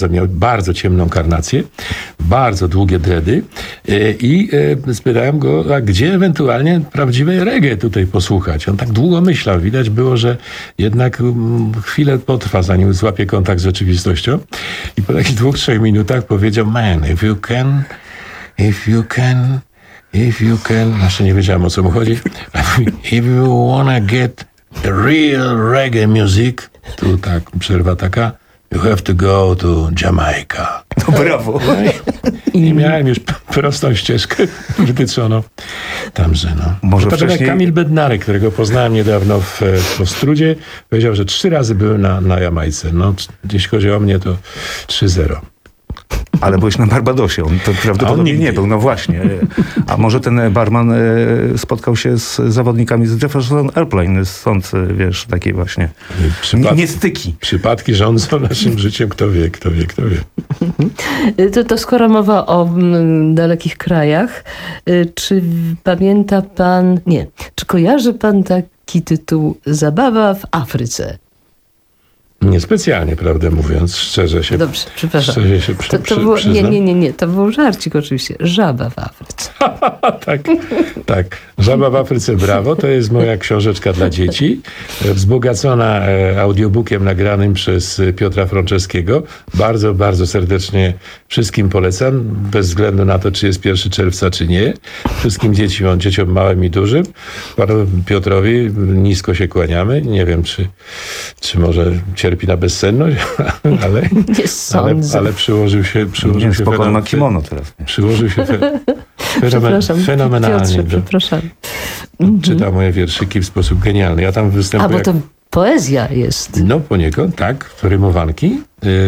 Miał bardzo ciemną karnację, bardzo długie dredy i spytałem go, a gdzie ewentualnie prawdziwe reggae tutaj posłuchać? On tak długo myślał. Widać było, że jednak chwilę potrwa, zanim złapie kontakt z rzeczywistością. I po takich 2-3 minutach powiedział, man, if you can, jeszcze nie wiedziałem, o co mu chodzi. If you wanna get real reggae music, tu tak, przerwa taka, you have to go to Jamaica. No brawo. I miałem już prostą ścieżkę wytyczoną tamże, no. Może to wcześniej... jak Kamil Bednarek, którego poznałem niedawno w Ostrudzie, powiedział, że 3 razy byłem na Jamajce. No, jeśli chodzi o mnie, to 3-0. Ale byłeś na Barbadosie, on to prawdopodobnie nie był, no właśnie. A może ten barman spotkał się z zawodnikami z Jefferson Airplane, stąd, wiesz, takie właśnie niestyki. Przypadki rządzą naszym życiem, kto wie. To skoro mowa o dalekich krajach, czy pamięta pan, czy kojarzy pan taki tytuł Zabawa w Afryce? Niespecjalnie, prawdę mówiąc, szczerze się. Dobrze, przepraszam. Szczerze się to było, nie, to był żarcik oczywiście. Żaba w Afryce. tak. Żaba w Afryce, brawo. To jest moja książeczka dla dzieci, wzbogacona audiobookiem nagranym przez Piotra Frączewskiego. Bardzo, bardzo serdecznie wszystkim polecam, bez względu na to, czy jest 1 czerwca, czy nie. Wszystkim dzieciom małym i dużym. Panu Piotrowi nisko się kłaniamy. Nie wiem, czy może cierpi na bezsenność, ale przyłożył się spokojnie na kimono teraz. Przyłożył się fenomenalnie. Piotrze, przepraszam. Czyta moje wierszyki w sposób genialny. Ja tam występuję... bo to poezja jest. No poniekąd, tak, rymowanki.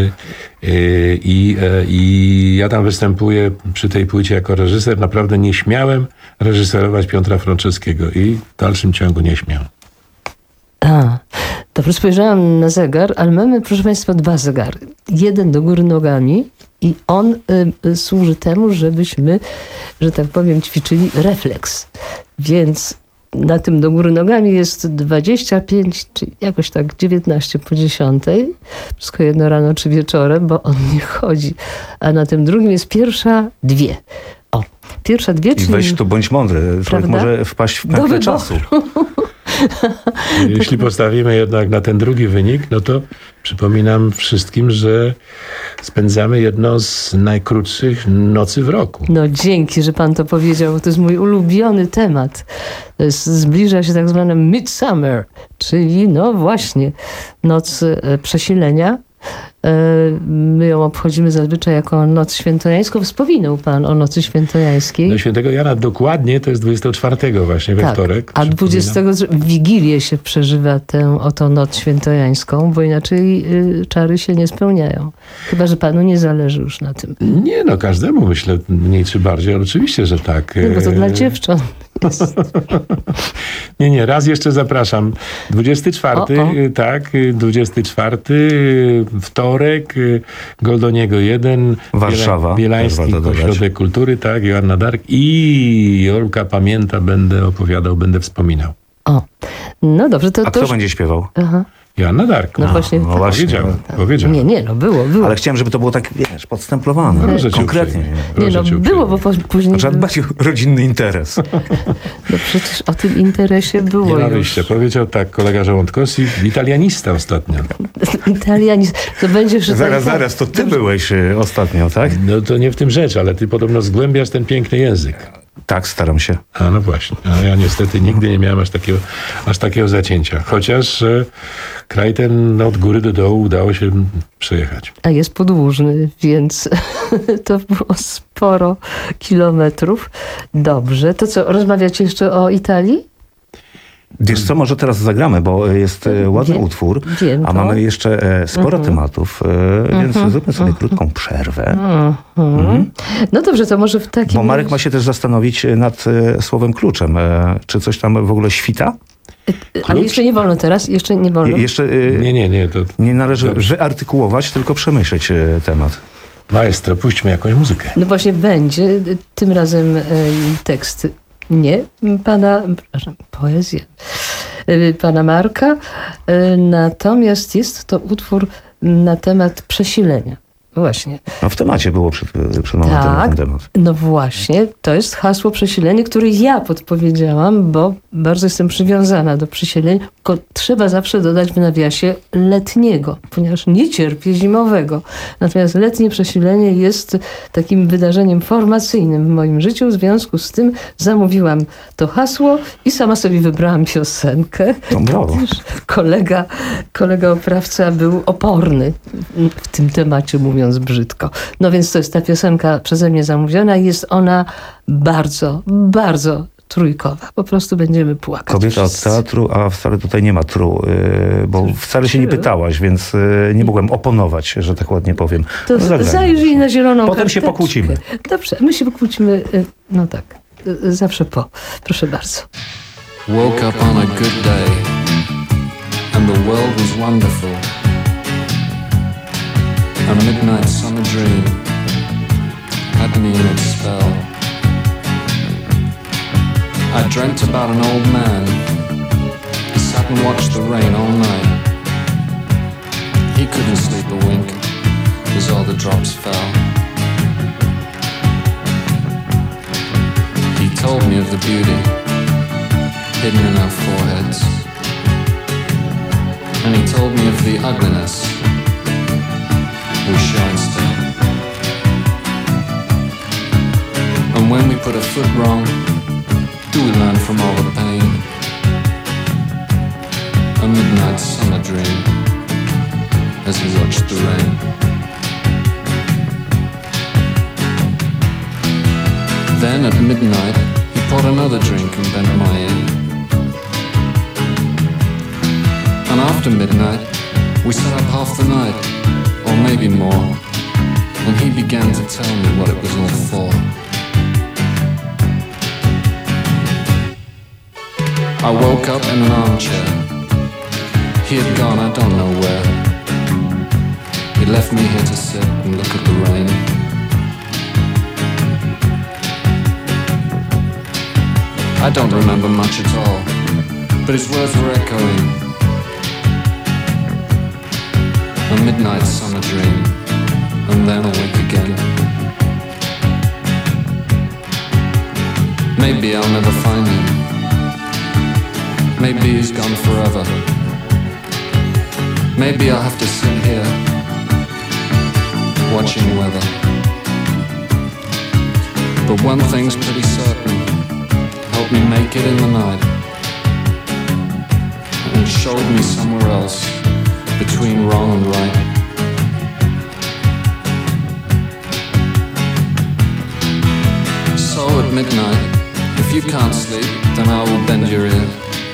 I ja tam występuję przy tej płycie jako reżyser. Naprawdę nie śmiałem reżyserować Piotra Frączewskiego i w dalszym ciągu nie śmiałem. Dobrze, spojrzałam na zegar, ale mamy, proszę państwa, 2 zegary. Jeden do góry nogami i on służy temu, żebyśmy, że tak powiem, ćwiczyli refleks. Więc na tym do góry nogami jest 25, czy jakoś tak 19 po 10. Wszystko jedno rano czy wieczorem, bo on nie chodzi. A na tym drugim jest pierwsza 2. Pierwsza 2, czyli... I weź tu, bądź mądry. Człowiek może wpaść w pętlę czasu. Jeśli postawimy jednak na ten drugi wynik, no to przypominam wszystkim, że spędzamy jedną z najkrótszych nocy w roku. No dzięki, że pan to powiedział, bo to jest mój ulubiony temat. Zbliża się tak zwane Midsummer, czyli no właśnie noc przesilenia. My ją obchodzimy zazwyczaj jako Noc Świętojańską. Wspominał pan o Nocy Świętojańskiej. No Świętego Jana dokładnie to jest 24 właśnie, we wtorek. A 20 w Wigilię się przeżywa tę oto Noc Świętojańską, bo inaczej czary się nie spełniają. Chyba że panu nie zależy już na tym. Nie, no każdemu myślę mniej czy bardziej, ale oczywiście, że tak. No, bo to dla dziewcząt jest. Nie, raz jeszcze zapraszam. 24, tak, 24, wtorek, Goldoniego 1, Warszawa, Bielański Ośrodek Kultury, tak, Joanna Dark i Jolka pamięta, będę opowiadał, będę wspominał. No dobrze, to... A kto będzie śpiewał? Joanna Dark. No właśnie. No właśnie. Powiedział. Nie, było. Ale chciałem, żeby to było tak, wiesz, podstemplowane. Konkretnie. Było, bo później... Trzeba dbać o rodzinny interes. No przecież o tym interesie było nie ma już. wyjścia. Powiedział tak kolega Żołądkowski, italianista ostatnio. Italianista. To będzie już... Zaraz, to ty byłeś ostatnio, tak? No to nie w tym rzecz, ale ty podobno zgłębiasz ten piękny język. Tak, staram się. No właśnie. A ja niestety nigdy nie miałem aż takiego zacięcia. Chociaż kraj ten od góry do dołu udało się przejechać. A jest podłużny, więc to było sporo kilometrów. Dobrze. To co, rozmawiacie jeszcze o Italii? Wiesz co, może teraz zagramy, bo jest ładny utwór, a mamy jeszcze sporo tematów, więc zróbmy sobie krótką przerwę. No dobrze, to może w takim... Bo Marek ma się też zastanowić nad słowem kluczem. Czy coś tam w ogóle świta? Ale jeszcze nie wolno teraz? Jeszcze nie wolno? Nie. To... Nie należy wyartykułować, tylko przemyśleć temat. Maestro, puśćmy jakąś muzykę. No właśnie będzie, tym razem tekst poezję pana Marka, natomiast jest to utwór na temat przesilenia. Właśnie. No w temacie było przed momentem na ten temat. No właśnie, to jest hasło przesilenie, które ja podpowiedziałam, bo bardzo jestem przywiązana do przesielenia. Tylko trzeba zawsze dodać w nawiasie letniego, ponieważ nie cierpię zimowego. Natomiast letnie przesilenie jest takim wydarzeniem formacyjnym w moim życiu. W związku z tym zamówiłam to hasło i sama sobie wybrałam piosenkę. No brawo. Kolega oprawca był oporny w tym temacie, mówiąc brzydko. No więc to jest ta piosenka przeze mnie zamówiona i jest ona bardzo, bardzo trójkowa. Po prostu będziemy płakać. Kobieta od wszyscy. teatru, a wcale tutaj nie ma tru, bo wcale się nie pytałaś, więc nie mogłem oponować, że tak ładnie powiem. To zagrajmy. zajrzyj na zieloną Potem się karteczkę. pokłócimy. Dobrze, my się pokłócimy, no tak, zawsze po. Proszę bardzo. Woke up on a good day, and the world was wonderful. A midnight summer dream had me in its spell. I dreamt about an old man. He sat and watched the rain all night. He couldn't sleep a wink as all the drops fell. He told me of the beauty hidden in our foreheads, and he told me of the ugliness we show instead. And when we put a foot wrong, do we learn from all the pain? A midnight summer dream as he watched the rain. Then at midnight he poured another drink and bent my ear. And after midnight we sat up half the night, or maybe more, and he began to tell me what it was all for. I woke up in an armchair. He had gone I don't know where. He left me here to sit and look at the rain. I don't remember much at all, but his words were echoing. A midnight summer dream, and then awake again. Maybe I'll never find him. Maybe he's gone forever. Maybe I'll have to sit here, watching weather. But one thing's pretty certain, help me make it in the night, and showed me somewhere else, between wrong and right. So at midnight, if you can't sleep, then I will bend your ear.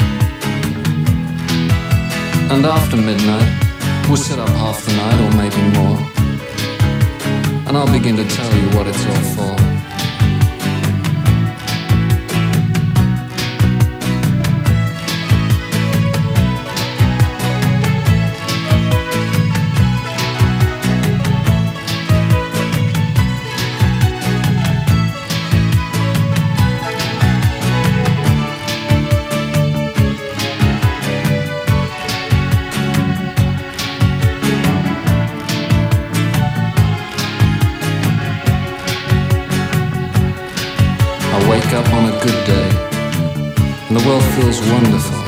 And after midnight, we'll sit up half the night or maybe more, and I'll begin to tell you what it's all for. Wake up on a good day, and the world feels wonderful.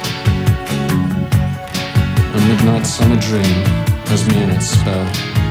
A midnight summer dream has me in its spell.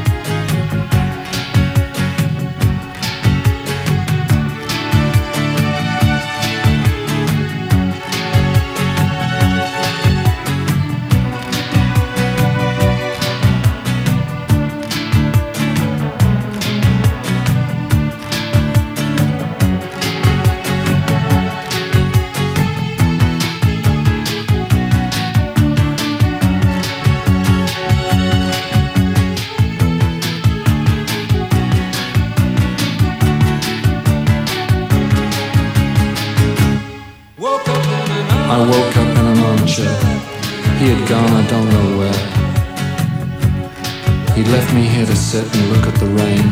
I woke up in an armchair. He had gone I don't know where. He left me here to sit and look at the rain.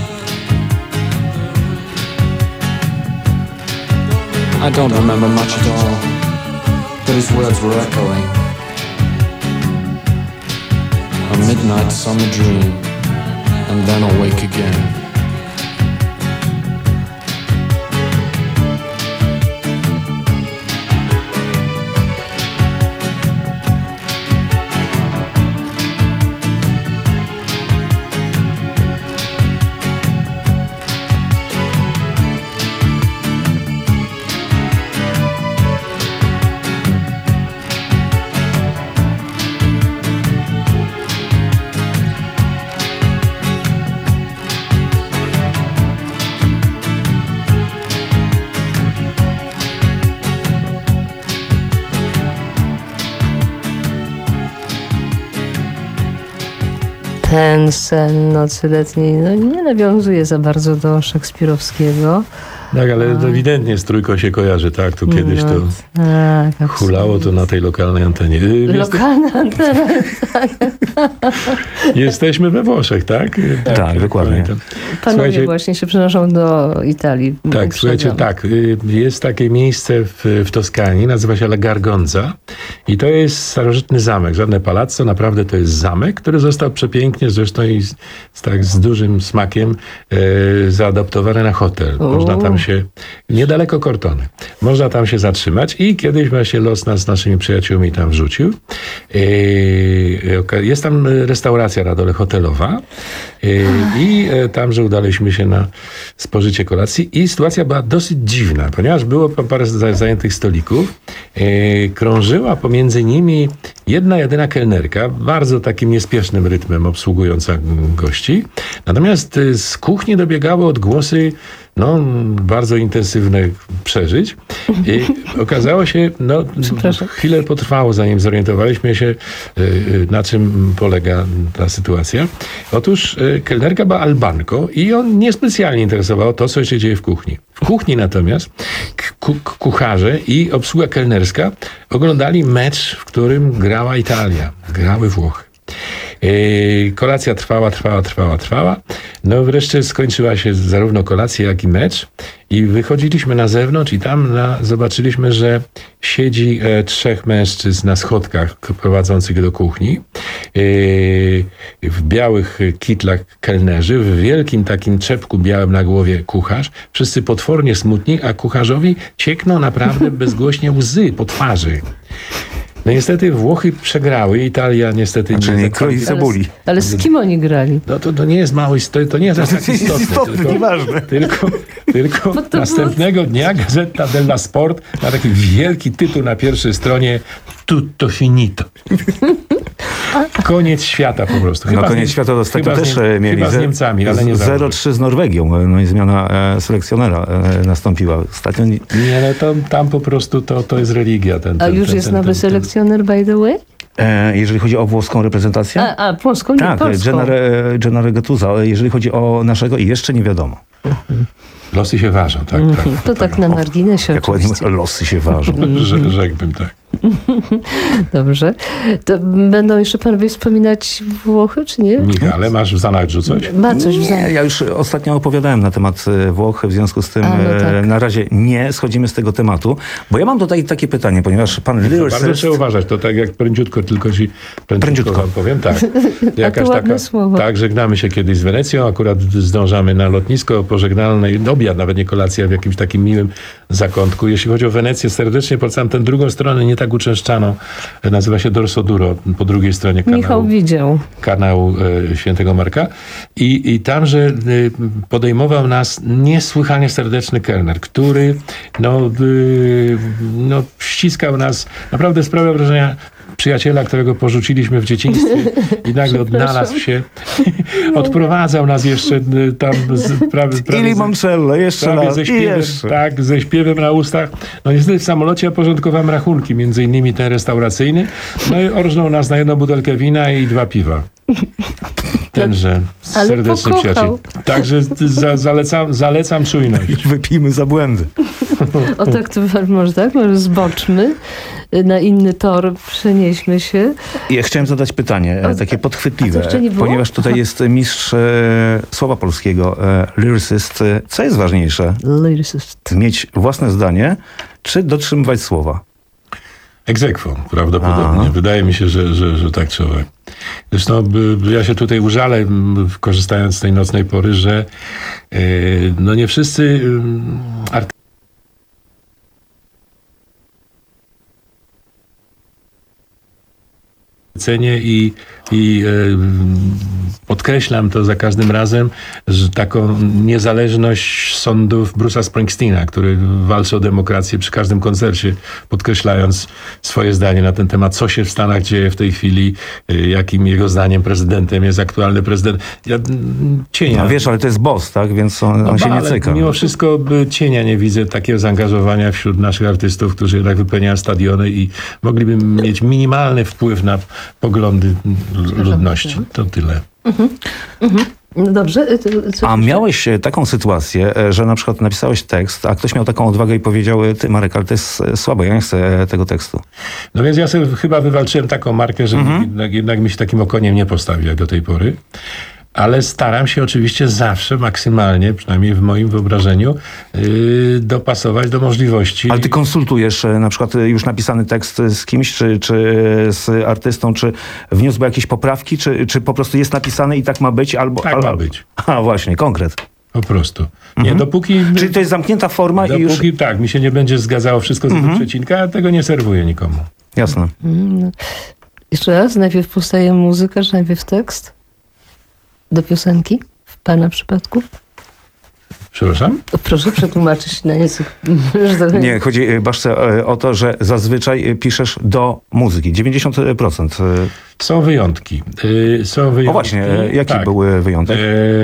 I don't remember much at all, but his words were echoing. A midnight summer dream and then awake again. Ten sen nocy letniej nie nawiązuje za bardzo do szekspirowskiego. Tak, ale ewidentnie strójko się kojarzy, tak? Tu kiedyś to tak, hulało to na tej lokalnej antenie. Lokalna antena. Jesteśmy we Włoszech, tak? Tak, dokładnie. Pamiętam. Panowie Słuchajcie, właśnie się przenoszą do Italii. tak, Uprzedzam. słuchajcie, tak. Jest takie miejsce w Toskanii, nazywa się La Gargonza i to jest starożytny zamek, żadne palazzo, naprawdę to jest zamek, który został przepięknie zresztą i z dużym smakiem zaadaptowany na hotel. Można tam się, niedaleko Cortony, można tam się zatrzymać i kiedyś właśnie los nas z naszymi przyjaciółmi tam wrzucił. Jest tam restauracja na dole hotelowa i tamże udaliśmy się na spożycie kolacji i sytuacja była dosyć dziwna, ponieważ było parę zajętych stolików, krążyła pomiędzy nimi jedna jedyna kelnerka, bardzo takim niespiesznym rytmem obsługująca gości, natomiast z kuchni dobiegały odgłosy bardzo intensywnych przeżyć. I okazało się, chwilę potrwało, zanim zorientowaliśmy się, na czym polega ta sytuacja. Otóż kelnerka była Albanką i ją niespecjalnie interesowało to, co się dzieje w kuchni. W kuchni natomiast kucharze i obsługa kelnerska oglądali mecz, w którym grała Italia, grały Włochy. Kolacja trwała. No wreszcie skończyła się zarówno kolacja, jak i mecz i wychodziliśmy na zewnątrz i tam zobaczyliśmy, że siedzi 3 mężczyzn na schodkach prowadzących do kuchni, w białych kitlach kelnerzy, w wielkim takim czepku białym na głowie kucharz, wszyscy potwornie smutni, a kucharzowi ciekną naprawdę bezgłośnie łzy po twarzy. No niestety Włochy przegrały, Italia niestety nie. Czyli kroi cebuli. Ale z kim oni grali? No to nie jest mało istotne, to nie jest aż tak istotne. Nieważne. Tylko następnego dnia Gazzetta della Sport ma taki wielki tytuł na pierwszej stronie Tutto finito. Koniec świata po prostu. Koniec świata ostatnio też mieli. Chyba z Niemcami, ale nie 0-3 z Norwegią. No i zmiana selekcjonera nastąpiła ostatnio. Nie, no tam po prostu to jest religia. A już jest nowy selekcjoner, by the way? Jeżeli chodzi o włoską reprezentację? Polską, nie tak, polską. Gennaro Gattuso. Jeżeli chodzi o naszego, jeszcze nie wiadomo. Losy się ważą, tak. To tak na marginesie Jak ładnie losy się ważą. Rzekłbym tak. Dobrze. To będą jeszcze panowie wspominać Włochy, czy nie? Michale, masz w zanadrzu coś? Ma coś w zanadrzu. Ja już ostatnio opowiadałem na temat Włoch, w związku z tym tak. na razie nie schodzimy z tego tematu, bo ja mam tutaj takie pytanie, ponieważ pan Bardzo trzeba uważać, to tak jak prędziutko, tylko ci prędziutko wam powiem, tak. Jakaś taka, słowo. tak, żegnamy się kiedyś z Wenecją, akurat zdążamy na lotnisko pożegnalne, obiad, nawet nie kolacja, w jakimś takim miłym zakątku. Jeśli chodzi o Wenecję, serdecznie polecam tę drugą stronę, nie tak uczęszczaną, nazywa się Dorso Duro, po drugiej stronie Michał widział. Kanału Świętego Marka i tamże podejmował nas niesłychanie serdeczny kelner, który ściskał nas, naprawdę sprawia wrażenia przyjaciela, którego porzuciliśmy w dzieciństwie i nagle odnalazł się, odprowadzał nas jeszcze tam prawie limoncello, jeszcze raz, ze śpiewem, tak, ze śpiewem na ustach. No niestety w samolocie ja porządkowałem rachunki, między innymi ten restauracyjny, no i orżnął nas na 1 butelkę wina i 2 piwa. Tenże serdeczny przyjaciel. Także zalecam czujność. Wypijmy za błędy. O tak, to może zboczmy na inny tor, przenieśmy się. Ja chciałem zadać pytanie, takie podchwytliwe, ponieważ tutaj jest mistrz słowa polskiego, lyricist. Co jest ważniejsze? Lyricist. Mieć własne zdanie, czy dotrzymywać słowa? Ex aequo, prawdopodobnie. Aha. Wydaje mi się, że tak trzeba. Zresztą ja się tutaj użalę, korzystając z tej nocnej pory, że no nie wszyscy cenię i podkreślam to za każdym razem, że taką niezależność sądów Bruce'a Springsteena, który walczy o demokrację przy każdym koncercie, podkreślając swoje zdanie na ten temat, co się w Stanach dzieje w tej chwili, jakim jego zdaniem prezydentem jest aktualny prezydent. Cienia. No wiesz, ale to jest boss, tak? Więc on się nie ale cyka. mimo wszystko cienia nie widzę takiego zaangażowania wśród naszych artystów, którzy jednak wypełniają stadiony i mogliby mieć minimalny wpływ na poglądy ludności. To tyle. No dobrze. Co A miałeś taką sytuację, że na przykład napisałeś tekst, a ktoś miał taką odwagę i powiedział: ty, Marek, ale to jest słabe, ja nie chcę tego tekstu. No więc ja sobie chyba wywalczyłem taką markę, że jednak mi się takim okoniem nie postawił jak do tej pory. Ale staram się oczywiście zawsze maksymalnie, przynajmniej w moim wyobrażeniu, dopasować do możliwości. Ale ty konsultujesz na przykład już napisany tekst z kimś, czy z artystą, czy wniósłby jakieś poprawki, czy po prostu jest napisane i tak ma być? Tak ma być. A właśnie, konkret. Po prostu. Nie, dopóki... Czyli to jest zamknięta forma i już... Dopóki tak, mi się nie będzie zgadzało wszystko z przecinka, ja tego nie serwuję nikomu. Jasne. Jeszcze raz, najpierw powstaje muzyka, czy najpierw tekst? Do piosenki? W pana przypadku? Przepraszam? Proszę przetłumaczyć na język. Nie, chodzi Baszce o to, że zazwyczaj piszesz do muzyki. 90%. Są wyjątki. Są wyjątki. O właśnie, jaki tak. był wyjątek?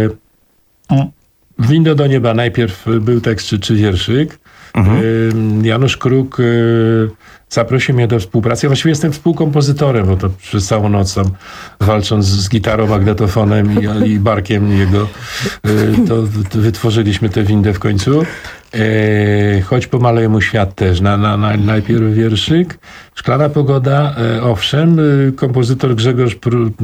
Window do nieba najpierw był tekst czy wierszyk. Janusz Kruk zaprosił mnie do współpracy. Ja właściwie jestem współkompozytorem, bo to przez całą noc tam walcząc z gitarą, magnetofonem i barkiem jego, to wytworzyliśmy tę windę w końcu. Choć pomaleje mu świat też. Najpierw wierszyk. Szklana pogoda, owszem. Kompozytor Grzegorz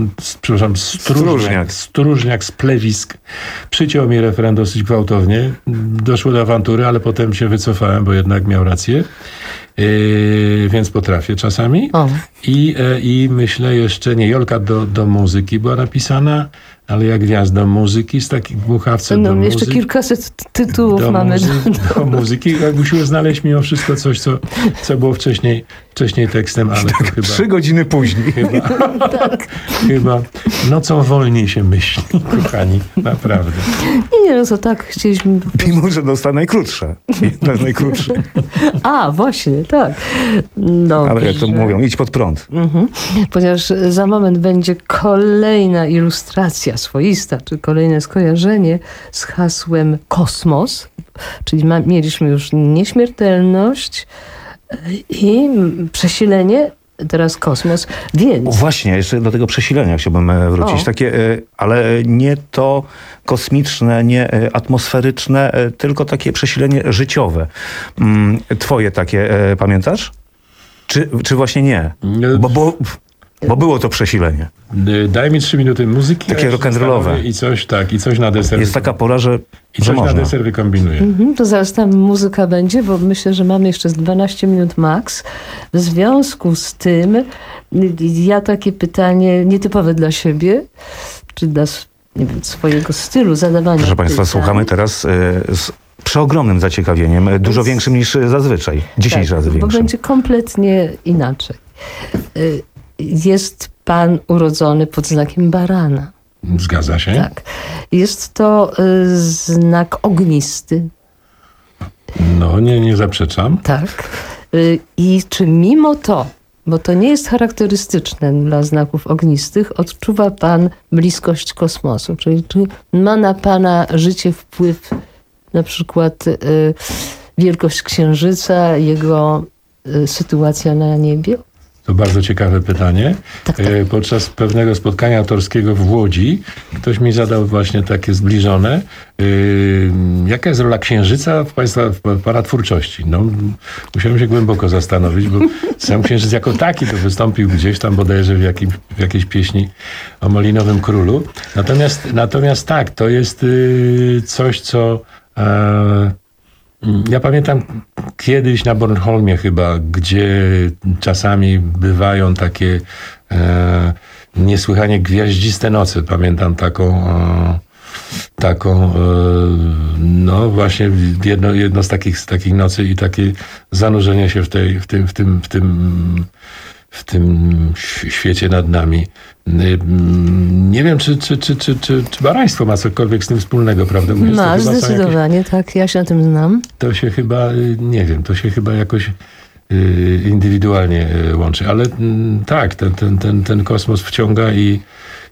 Stróżniak z Plewisk przyciął mi referent dosyć gwałtownie. Doszło do awantury, ale potem się wycofałem, bo jednak miał rację. Więc potrafię czasami. I myślę jeszcze, Jolka do muzyki była napisana, ale jak gwiazda muzyki, z takich buchawców do muzyki. Jeszcze kilkaset tytułów mamy. Do muzyki. Musimy znaleźć mimo wszystko coś, co było wcześniej tekstem, ale Tak, to chyba... 3 godziny później. Chyba nocą wolniej się myśli, kochani. Naprawdę. Nie, no to tak, chcieliśmy... Mimo, że dostał najkrótsze. Jedna z najkrótszych. A, właśnie, tak. Dobrze. Ale jak to mówią, idź pod prąd. Ponieważ za moment będzie kolejna ilustracja swoista, czy kolejne skojarzenie z hasłem kosmos, czyli mieliśmy już nieśmiertelność i przesilenie, teraz kosmos, więc... Właśnie, jeszcze do tego przesilenia chciałbym wrócić. Takie, ale nie to kosmiczne, nie atmosferyczne, tylko takie przesilenie życiowe. Twoje takie, pamiętasz? Czy właśnie nie? Bo było to przesilenie. Daj mi 3 minuty muzyki. Takie rock'n'rollowe. I coś na deser. Jest taka pora, że coś można. na deser wykombinuję. To zaraz tam muzyka będzie, bo myślę, że mamy jeszcze z 12 minut max. W związku z tym ja takie pytanie nietypowe dla siebie, czy dla swojego stylu zadawania Proszę Państwa, pytań. słuchamy teraz z przeogromnym zaciekawieniem, dużo większym niż zazwyczaj. 10 razy Bo większym. będzie kompletnie inaczej. Jest pan urodzony pod znakiem barana. Zgadza się? Tak. Jest to znak ognisty. No, nie zaprzeczam. Tak. I czy mimo to, bo to nie jest charakterystyczne dla znaków ognistych, odczuwa pan bliskość kosmosu? Czyli czy ma na pana życie wpływ na przykład wielkość księżyca, jego sytuacja na niebie? To bardzo ciekawe pytanie. Tak. Podczas pewnego spotkania autorskiego w Łodzi ktoś mi zadał właśnie takie zbliżone. Jaka jest rola księżyca w pana twórczości? No, musiałem się głęboko zastanowić, bo sam księżyc jako taki to wystąpił gdzieś tam bodajże w jakiejś pieśni o Malinowym Królu. Natomiast tak, to jest coś, co Ja pamiętam kiedyś na Bornholmie chyba, gdzie czasami bywają takie niesłychanie gwiaździste noce. Pamiętam taką no właśnie jedno z takich nocy i takie zanurzenie się w tym świecie nad nami. Nie wiem, czy baraństwo ma cokolwiek z tym wspólnego, prawda? Mówisz, Ma, zdecydowanie, tak. Ja się na tym znam. To się chyba, nie wiem, to się chyba jakoś indywidualnie łączy. Ale tak, ten kosmos wciąga i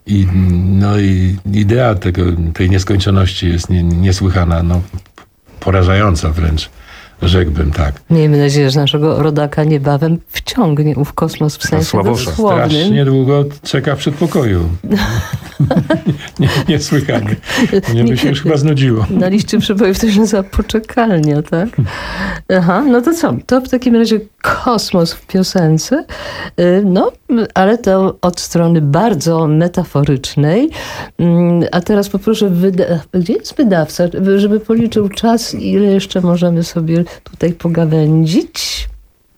idea tej nieskończoności jest niesłychana, no, porażająca wręcz. Rzekłbym, tak. Miejmy nadzieję, że naszego rodaka niebawem wciągnie ów kosmos w sensie Sławosza. dosłownym. Strasznie długo czeka w przedpokoju. Niesłychanie. Mnie by się już chyba znudziło. Na liście przebojów to się nazywa poczekalnia, tak? Aha, no to co? To w takim razie kosmos w piosence, no, ale to od strony bardzo metaforycznej. A teraz poproszę, gdzie jest wydawca, żeby policzył czas, ile jeszcze możemy sobie tutaj pogawędzić.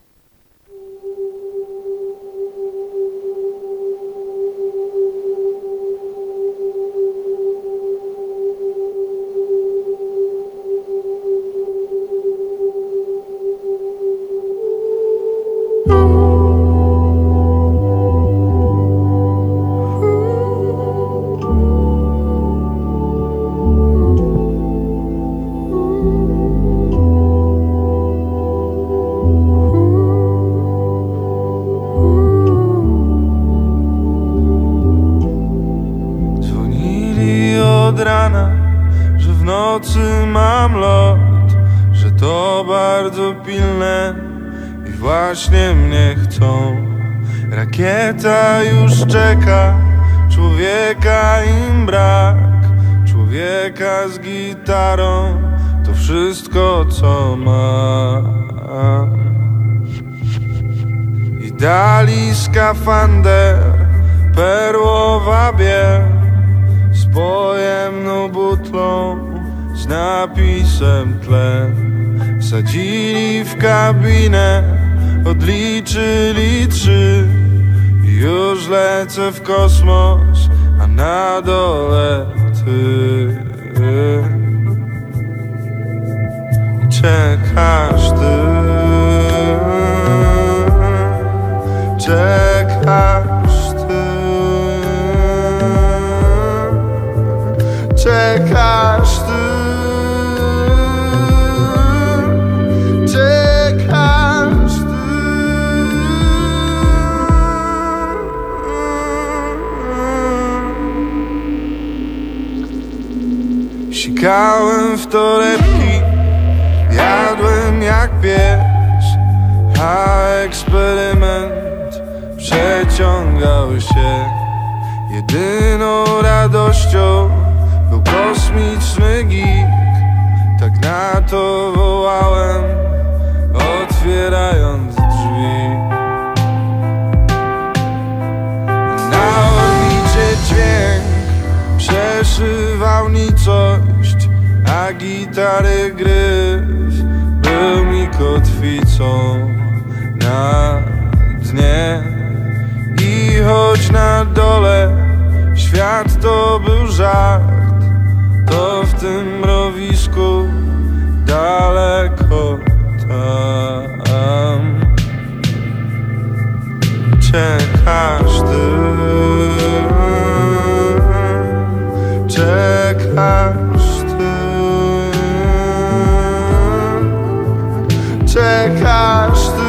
od rana, że w nocy mam lot, że to bardzo pilne i właśnie mnie chcą. Rakieta już czeka, człowieka im brak, człowieka z gitarą, to wszystko co mam. I dali skafander, perłowa biel, z pojemną butlą, z napisem tlen. Wsadzili w kabinę, odliczyli 3 i już lecę w kosmos, a na dole ty. Czekasz ty, czekasz ty, czekasz ty, czekasz ty. Sikałem w torebki, jadłem jak pies, a eksperyment przeciągał się. Jedyną radością był kosmiczny geek, tak na to wołałem, otwierając drzwi. Na orbicie dźwięk przeszywał nicość, a gitary gryf był mi kotwicą na dnie. I choć na dole świat to był żart, to w tym mrowisku daleko tam czekasz ty, czekasz ty, czekasz ty.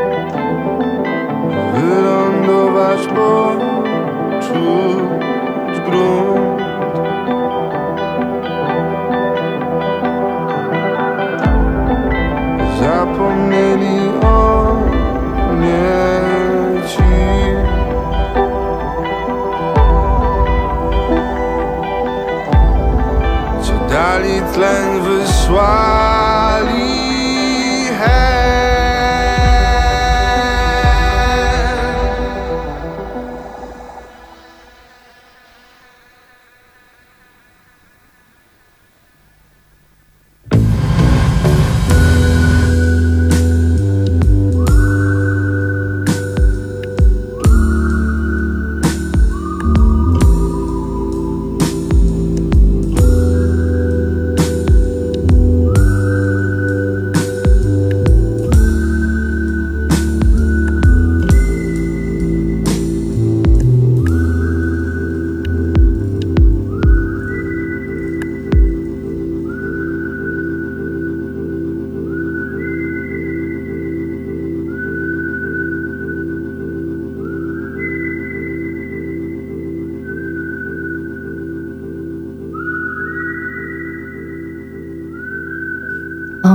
Wylądować, poczuć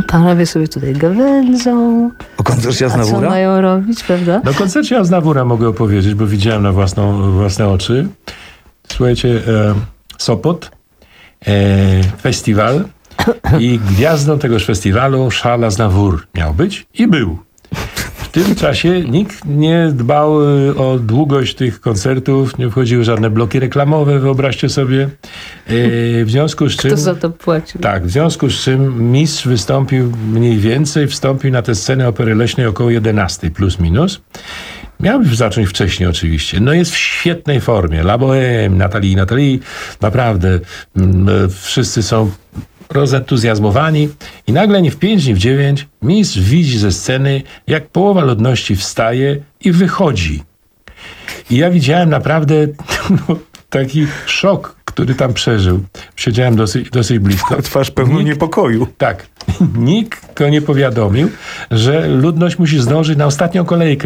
panowie sobie tutaj gawędzą. O koncercie A co Aznawura? mają robić, prawda? No, o koncercie Aznawura mogę opowiedzieć, bo widziałem na własne oczy. Słuchajcie, Sopot, festiwal i gwiazdą tegoż festiwalu Charles Aznavour miał być i był. W tym czasie nikt nie dbał o długość tych koncertów, nie wchodziły żadne bloki reklamowe, wyobraźcie sobie. W związku z czym... Kto za to płacił? Tak, w związku z czym mistrz wstąpił na tę scenę Opery Leśnej około 11 plus minus. Miał zacząć wcześniej oczywiście. No jest w świetnej formie. La Bohème, Natalie, naprawdę wszyscy są rozentuzjazmowani i nagle nie w 5, nie w 9 mistrz widzi ze sceny, jak połowa ludności wstaje i wychodzi. I ja widziałem naprawdę taki szok, który tam przeżył. Siedziałem dosyć blisko. Twarz pełną niepokoju. Tak. Nikt go nie powiadomił, że ludność musi zdążyć na ostatnią kolejkę,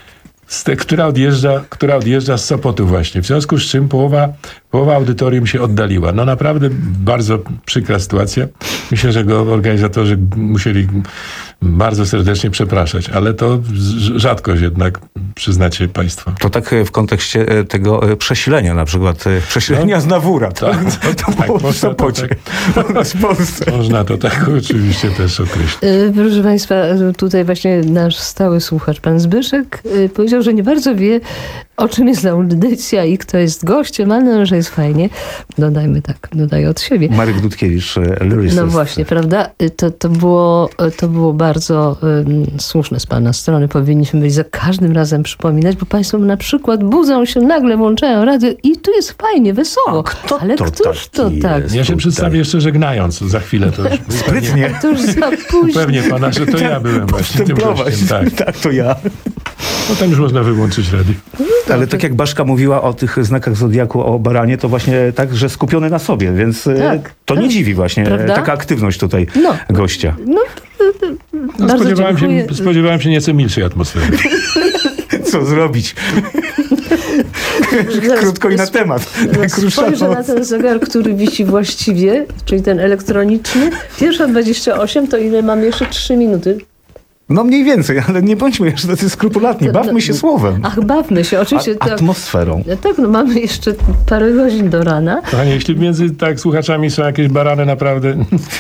która odjeżdża z Sopotu właśnie. W związku z czym połowa audytorium się oddaliła. No naprawdę bardzo przykra sytuacja. Myślę, że go organizatorzy musieli bardzo serdecznie przepraszać, ale to rzadkość jednak, przyznacie państwo. To tak w kontekście tego przesilenia, na przykład przesilenia Aznawura. To było w Sopocie. W Polsce. Można to tak oczywiście też określić. Proszę państwa, tutaj właśnie nasz stały słuchacz, pan Zbyszek, powiedział, że nie bardzo wie, o czym jest audycja i kto jest gościem, ale że jest fajnie. Dodaję od siebie. Marek Dudkiewicz, lyricist. No właśnie, prawda? To było bardzo słuszne z pana strony. Powinniśmy być za każdym razem przypominać, bo państwo na przykład budzą się, nagle włączają radio i tu jest fajnie, wesoło. Ale któż to tak? Ja się przedstawię jeszcze żegnając za chwilę. To już Sprytnie. To już za późno. Pewnie pana, że to ja byłem właśnie tym gościem. Tak, to ja. Potem już można wyłączyć radio. Ale tak jak Baszka mówiła o tych znakach Zodiaku, o baranie, to właśnie tak, że skupiony na sobie, więc to nie dziwi właśnie taka aktywność tutaj gościa. Bardzo spodziewałem się nieco milszej atmosfery. Co zrobić? Krótko i na temat. Spojrzę na ten zegar, który wisi właściwie, czyli ten elektroniczny. 1:28, to ile mam jeszcze? 3 minuty. No mniej więcej, ale nie bądźmy jeszcze tacy skrupulatni. Bawmy się słowem. Ach, bawmy się, oczywiście. Atmosferą. Tak, no mamy jeszcze parę godzin do rana. Kochanie, jeśli między słuchaczami są jakieś barany, naprawdę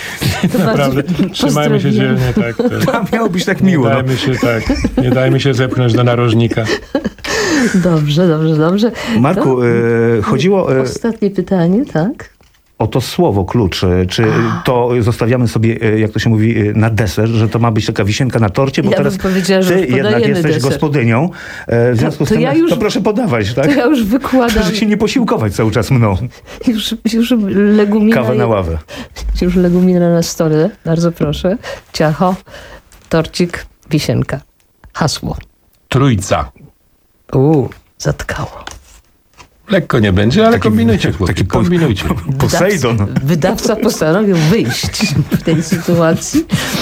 trzymajmy się dzielnie. Tam miało być tak miło. Nie dajmy się zepchnąć do narożnika. Dobrze. Marku, chodziło... Ostatnie pytanie, tak? O to słowo klucz. Czy to zostawiamy sobie, jak to się mówi, na deser, że to ma być taka wisienka na torcie, bo teraz ty jednak jesteś deser. Gospodynią. W związku z tym, to proszę podawać, tak? To ja już wykładam. Proszę się nie posiłkować cały czas mną. Już legumina. Kawę na ławę. Już legumina na stole. Bardzo proszę. Ciacho, torcik, wisienka. Hasło. Trójca. Zatkało. Lekko nie będzie, ale kombinujcie, chłopaki, kombinujcie. Posejdon. Wydawca postanowił wyjść w tej sytuacji.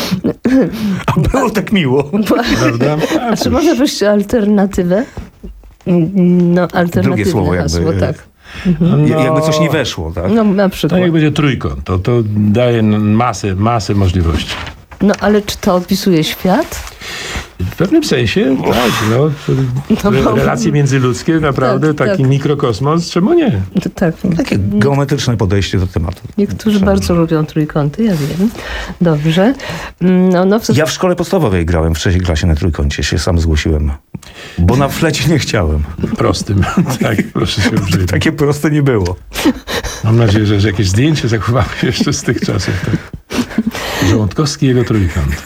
A było tak miło. Prawda? A czy można prosić o alternatywę? Alternatywne drugie słowo hasło, jakby, tak. Jakby coś nie weszło, tak? No na przykład. Tak jak będzie trójkąt, to daje masę możliwości. No ale czy to opisuje świat? W pewnym sensie, tak, relacje międzyludzkie, naprawdę taki mikrokosmos, czemu nie? Tak. Takie geometryczne podejście do tematu. Niektórzy bardzo lubią trójkąty, ja wiem. Dobrze. Ja w szkole podstawowej grałem w 3. klasie na trójkącie, się sam zgłosiłem. Bo na flecie nie chciałem. Prostym, tak, proszę się uprzejmie. Takie proste nie było. Mam nadzieję, że jakieś zdjęcie zachowało się jeszcze z tych czasów. Tak. Żołądkowski i jego trójkąt.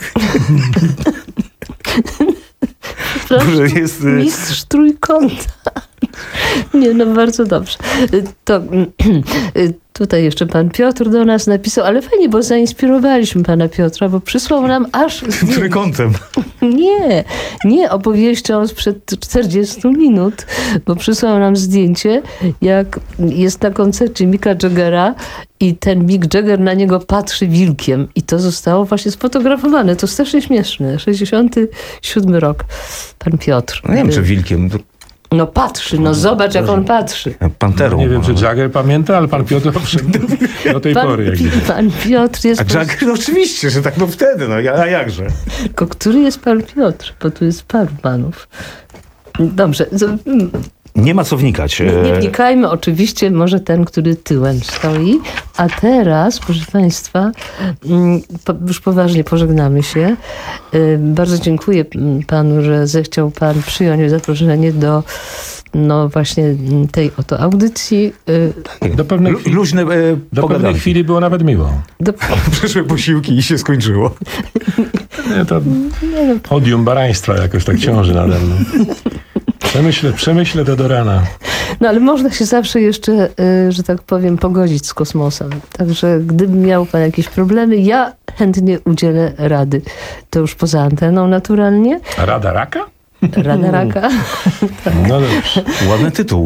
Jest... Mistrz trójkąta. Nie, bardzo dobrze. To tutaj jeszcze pan Piotr do nas napisał, ale fajnie, bo zainspirowaliśmy pana Piotra, bo przysłał nam aż... Trójkątem. Nie opowieścią sprzed 40 minut, bo przysłał nam zdjęcie, jak jest na koncercie Micka Jaggera i ten Mick Jagger na niego patrzy wilkiem. I to zostało właśnie sfotografowane. To strasznie śmieszne. 67 rok. Pan Piotr. No nie wiem, czy wilkiem. No patrzy, no zobacz jak on patrzy. Panterą. Nie wiem, czy Jagger pamięta, ale pan Piotr owszem, do tej pory. Jak gdyby. Pan Piotr jest... A Jagger, no oczywiście, że tak, no wtedy, no a jakże? Tylko który jest pan Piotr? Bo tu jest paru panów. Dobrze. Nie ma co wnikać. Nie wnikajmy, oczywiście może ten, który tyłem stoi. A teraz, proszę państwa, już poważnie pożegnamy się. Bardzo dziękuję panu, że zechciał pan przyjąć zaproszenie do właśnie tej oto audycji. Do pewnej chwili, Luźne do pewnej chwili było nawet miło. Przyszły posiłki i się skończyło. To odium baraństwa jakoś tak ciąży nade mną. Przemyślę to do rana. No ale można się zawsze jeszcze, że tak powiem, pogodzić z kosmosem. Także gdyby miał pan jakieś problemy, ja chętnie udzielę rady. To już poza anteną naturalnie. A Rada Raka? Rada Raka. No dobrze. Ładny tytuł.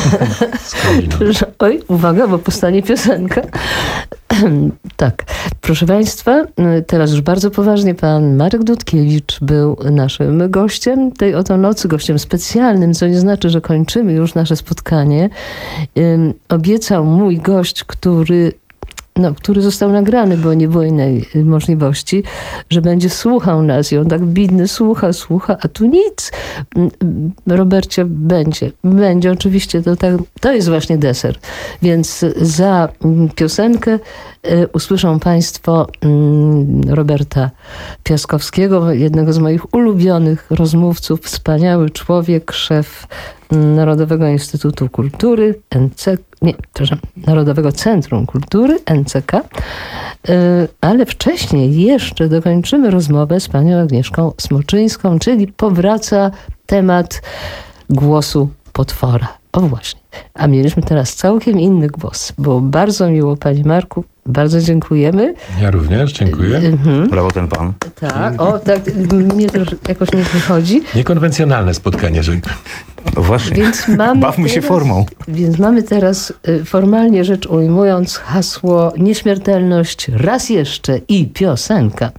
Oj, uwaga, bo powstanie piosenka. Tak, proszę państwa, teraz już bardzo poważnie pan Marek Dudkiewicz był naszym gościem tej oto nocy, gościem specjalnym, co nie znaczy, że kończymy już nasze spotkanie. Obiecał mój gość, który został nagrany, bo nie było innej możliwości, że będzie słuchał nas i on tak bidny słucha, a tu nic. Robercie, będzie oczywiście, to jest właśnie deser. Więc za piosenkę usłyszą państwo Roberta Piaskowskiego, jednego z moich ulubionych rozmówców, wspaniały człowiek, szef Narodowego Instytutu Kultury, Narodowego Centrum Kultury, NCK. Ale wcześniej jeszcze dokończymy rozmowę z panią Agnieszką Smoczyńską, czyli powraca temat głosu potwora. O właśnie. A mieliśmy teraz całkiem inny głos. Było bardzo miło, panie Marku. Bardzo dziękujemy. Ja również dziękuję. Brawo ten pan. Tak, mnie to jakoś nie wychodzi. Niekonwencjonalne spotkanie, że... No właśnie. Więc bawmy się formą. Więc mamy teraz, formalnie rzecz ujmując, hasło nieśmiertelność raz jeszcze i piosenka.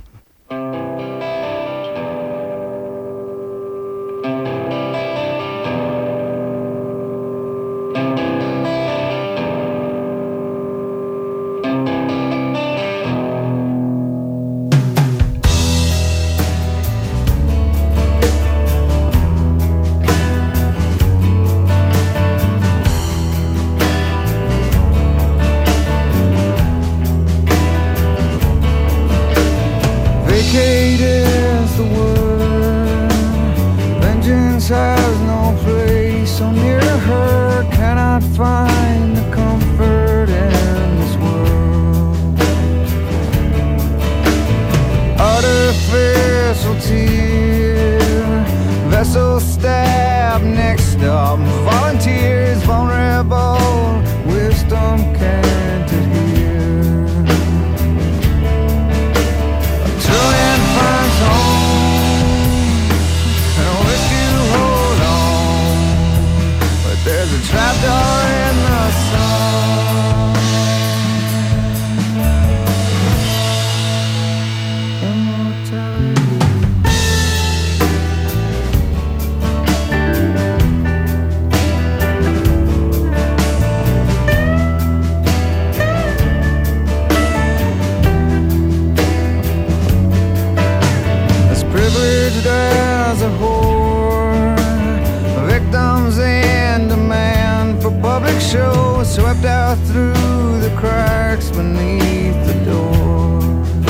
Swept out through the cracks beneath the door.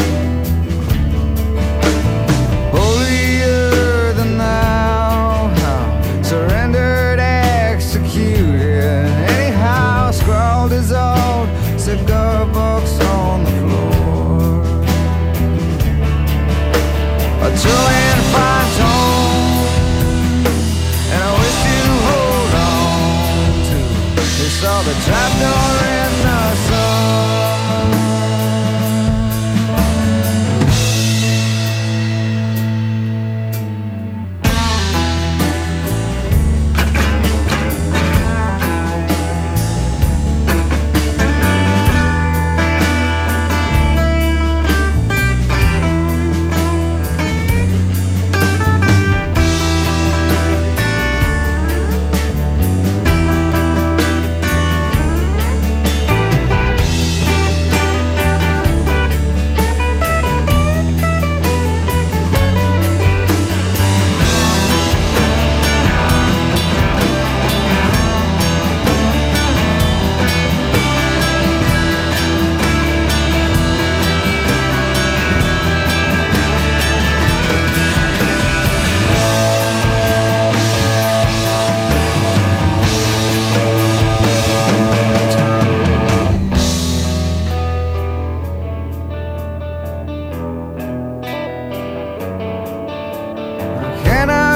Holier than thou, surrendered, executed. Anyhow, scrawled his old cigar box on the floor. A trillion fine tone, and I wish to hold on to. They saw the trapdoor in the sun.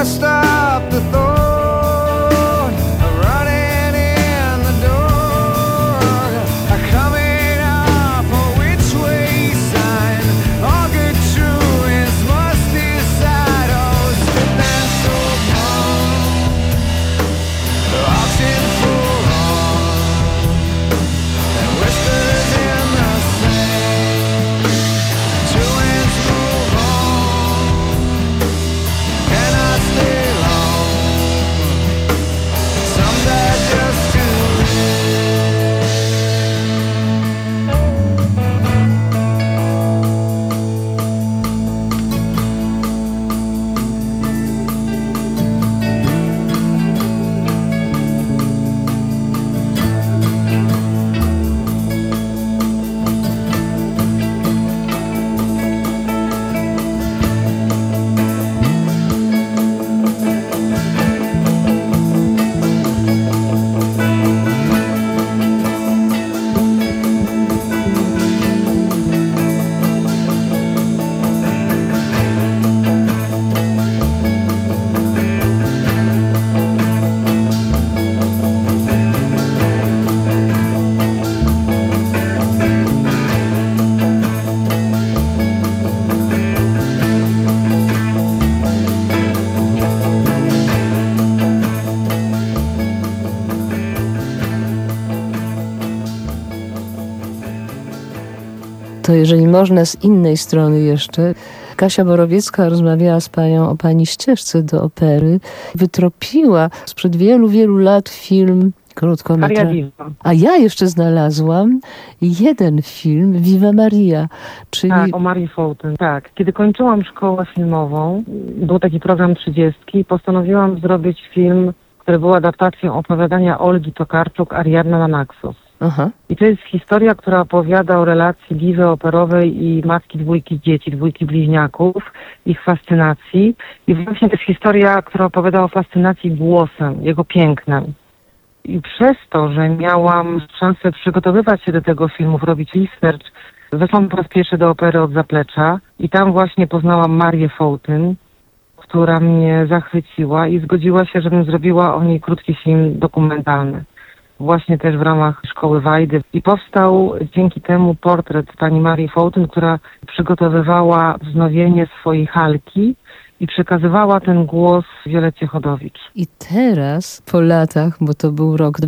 stop the thought of running in the door, coming up a which way sign. All good truths must decide. Oh, stiff and so calm, the oxen full on, and whispers in the sand. Two hands move on, cannot stay long. Some die just to live. To jeżeli można z innej strony jeszcze. Kasia Borowiecka rozmawiała z panią o pani ścieżce do opery. Wytropiła sprzed wielu, wielu lat film krótkometrażowy. A ja jeszcze znalazłam jeden film, Viva Maria, czyli... Tak, o Marii Fountain, tak. Kiedy kończyłam szkołę filmową, był taki program 30, postanowiłam zrobić film, który był adaptacją opowiadania Olgi Tokarczuk, Ariadna na Naxos. Aha. I to jest historia, która opowiada o relacji diwy operowej i matki dwójki dzieci, dwójki bliźniaków, ich fascynacji. I właśnie to jest historia, która opowiada o fascynacji głosem, jego pięknem. I przez to, że miałam szansę przygotowywać się do tego filmu, robić research, weszłam po raz pierwszy do opery Od zaplecza i tam właśnie poznałam Marię Fountain, która mnie zachwyciła i zgodziła się, żebym zrobiła o niej krótki film dokumentalny. Właśnie też w ramach Szkoły Wajdy. I powstał dzięki temu portret pani Marii Fountain, która przygotowywała wznowienie swojej Halki i przekazywała ten głos Wiolecie Chodowicz. I teraz, po latach, bo to był rok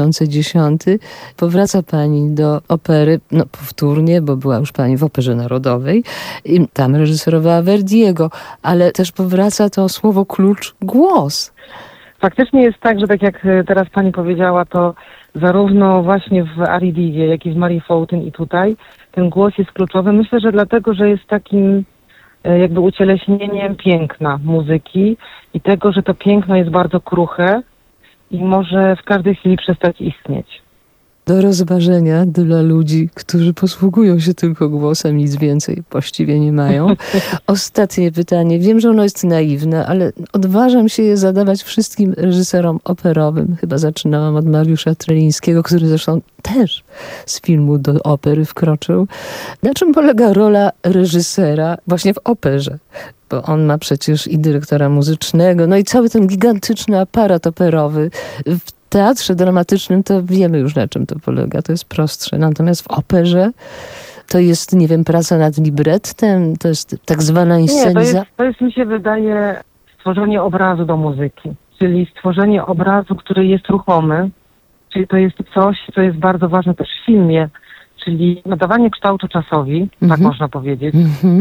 2010, powraca pani do opery, no powtórnie, bo była już pani w Operze Narodowej i tam reżyserowała Verdiego, ale też powraca to słowo klucz, głos. Faktycznie jest tak, że tak jak teraz pani powiedziała, to zarówno właśnie w Aridiwie, jak i w Marii Fountain i tutaj ten głos jest kluczowy. Myślę, że dlatego, że jest takim jakby ucieleśnieniem piękna muzyki i tego, że to piękno jest bardzo kruche i może w każdej chwili przestać istnieć. Do rozważenia dla ludzi, którzy posługują się tylko głosem, nic więcej właściwie nie mają. Ostatnie pytanie. Wiem, że ono jest naiwne, ale odważam się je zadawać wszystkim reżyserom operowym. Chyba zaczynałam od Mariusza Trelińskiego, który zresztą też z filmu do opery wkroczył. Na czym polega rola reżysera właśnie w operze? Bo on ma przecież i dyrektora muzycznego, no i cały ten gigantyczny aparat operowy. W teatrze dramatycznym to wiemy już, na czym to polega, to jest prostsze. Natomiast w operze to jest, nie wiem, praca nad librettem, to jest tak zwana inscenizacja. Nie, to jest mi się wydaje stworzenie obrazu do muzyki, czyli stworzenie obrazu, który jest ruchomy, czyli to jest coś, co jest bardzo ważne też w filmie, czyli nadawanie kształtu czasowi, tak można powiedzieć,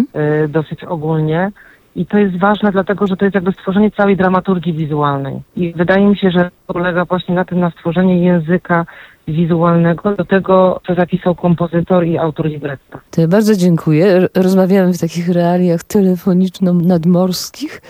dosyć ogólnie. I to jest ważne, dlatego że to jest jakby stworzenie całej dramaturgii wizualnej. I wydaje mi się, że polega właśnie na tym, na stworzenie języka wizualnego do tego, co zapisał kompozytor i autor libretta. To ja bardzo dziękuję. Rozmawiamy w takich realiach telefoniczno-nadmorskich.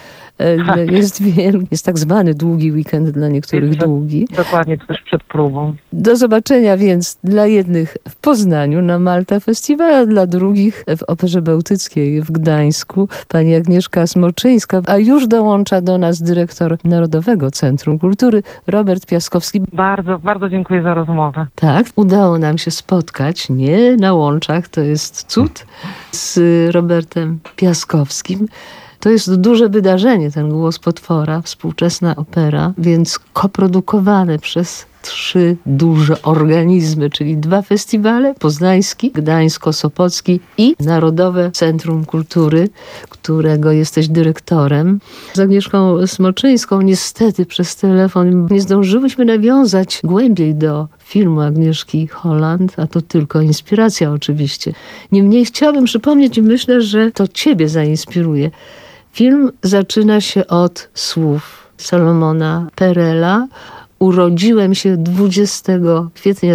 Jest tak zwany długi weekend, dla niektórych długi. Dokładnie, to też przed próbą. Do zobaczenia więc dla jednych w Poznaniu na Malta Festival, a dla drugich w Operze Bałtyckiej w Gdańsku. Pani Agnieszka Smoczyńska, a już dołącza do nas dyrektor Narodowego Centrum Kultury Robert Piaskowski. Bardzo, bardzo dziękuję za rozmowę. Tak, udało nam się spotkać, nie na Łączach, to jest cud, z Robertem Piaskowskim. To jest duże wydarzenie, ten Głos potwora, współczesna opera, więc koprodukowane przez 3 duże organizmy, czyli 2 festiwale, poznański, gdańsko-sopocki i Narodowe Centrum Kultury, którego jesteś dyrektorem. Z Agnieszką Smoczyńską niestety przez telefon nie zdążyłyśmy nawiązać głębiej do filmu Agnieszki Holland, a to tylko inspiracja oczywiście. Niemniej chciałabym przypomnieć i myślę, że to ciebie zainspiruje. Film zaczyna się od słów Salomona Perela. Urodziłem się 20 kwietnia